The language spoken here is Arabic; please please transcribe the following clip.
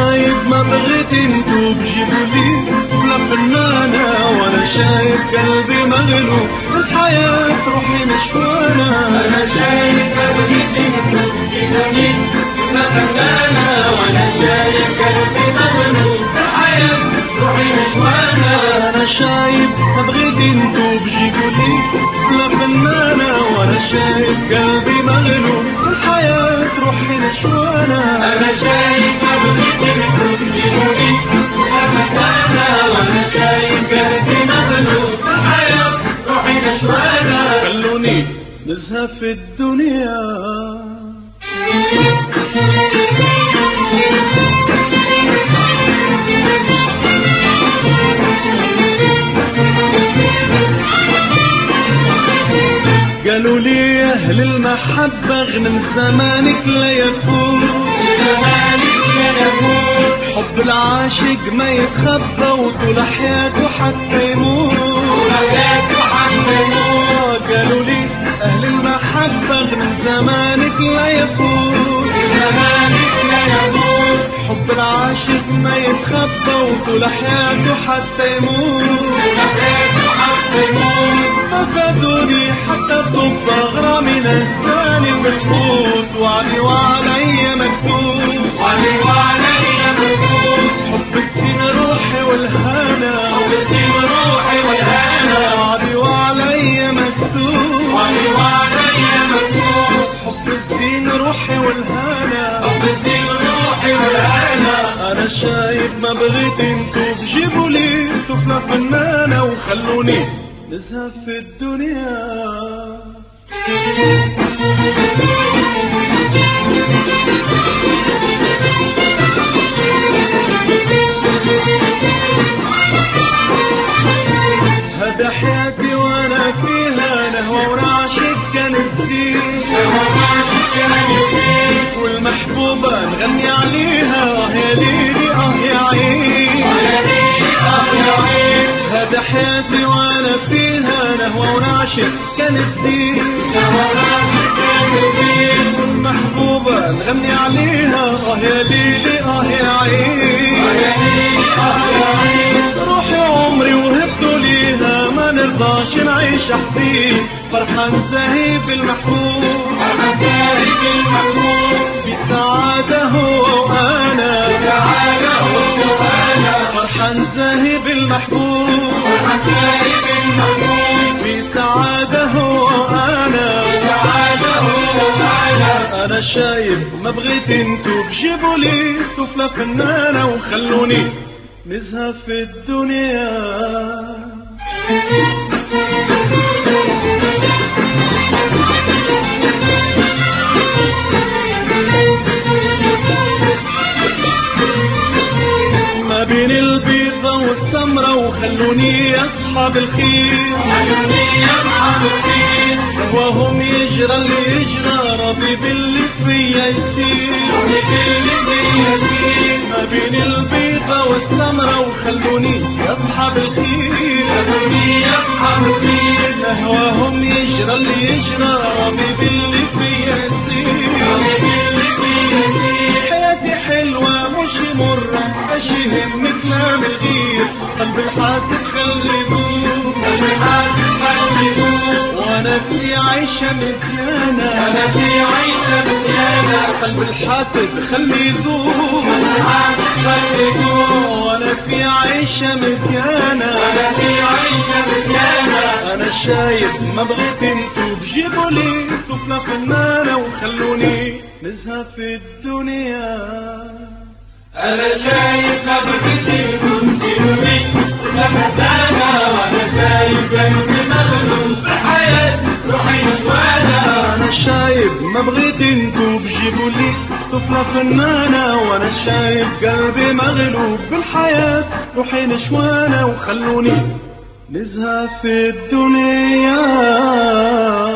شايف ما بغيت انتو بجيبولي ولا فنانة، وانا شايف قلبي مغلوب الحياة روحي نشوانة. انا شايف ما بغيت انتو بجيبولي ولا فنانة، وانا شايف قلبي مغلوب الحياة روحي نشوانة. انا شايف ما بغيت انتو بجيبولي ولا فنانة، وانا شايف قلبي مغلوب الحياة روحي نشوانة. انا شايف ما بغيت انتو بجيبولي ولا فنانة، وانا شايف قلبي مغلوب الحياة روحي نشوانة. خلوني نزهى في الدنيا. قالوا لي أهل المحبة غنم زمانك لا يفوت، زمانك لا يفوت، حب العاشق ما يتخبى وطول حياته حتى يموت، طول حياته حتى يموت. قالوا لي أهل المحبة غنم زمانك لا يفوت، زمانك لا يفوت، حب العاشق ما يتخبى وطول حياته حتى يموت، طول حياته حتى يموت. ففادوني حتى طب أغرامي نساني مشهود، وعلي وعلي مكتوب، وعلي وعلي مكتوب، حب الدين روحي والهنا، حب الدين روحي والهنا. وعلي وعلي مكتوب، وعلي وعلي مكتوب، حب الدين روحي والهنا، حب الدين روحي والهنا. أنا شايف ما بغيت انتو بجيبوا لي طفلة فنانة وخلوني نزهى في الدنيا. هذا حياتي وانا فيها نهوى ورعشك كان الدين، والمحبوبة نغني عليها يا ليلي يا عين، يا عين. هذا حياتي وانا فيها نهوى ورعشك كان الدين، والمحبوبة نغني عليها يا ليلي يا عين، روحي عمري وهبته ليها ما نرضاش نعيش حزين، فرحان زاهي بالمحبوب، بالسعادة هو وأنا، فرحان زاهي بالمحبوب، بسعادة هو وأنا. أنا شايف ما بغيت انتو بجيبوا لي طفلة فنانة وخلوني نزهى في الدنيا. ما بين البيضة والسمرة وخلوني أصحاب الخير، وهم يجرى اللي يجرى راضي باللي فيا يصير، ما بين البيضة والسمرة وخلوني أصحاب الخير، وهم يجرى اللي يجرى راضي باللي فيا يصير. حياتي حلوة مش مرة أشهم كلام الغير، قلب الحاسد خلي يدور، وانا في عيشة مزيانة، قلب الحاسد خلي يدور، وانا في عيشة مزيانة، انا شايف ما بغيت انتو بجيبوا لي طفلة فنانة وخلوني نزهى في الدنيا. أنا شايف ما بغيت انتو بجيبوا لي طفلة فنانة، وانا شايف قلبي مغلوب الحياة روحي نشوانة. انا شايف ما بغيت انتو بجيبوا لي طفلة فنانة، وانا شايف قلبي مغلوب بالحياة روحي نشوانة وخلوني نزهى في الدنيا.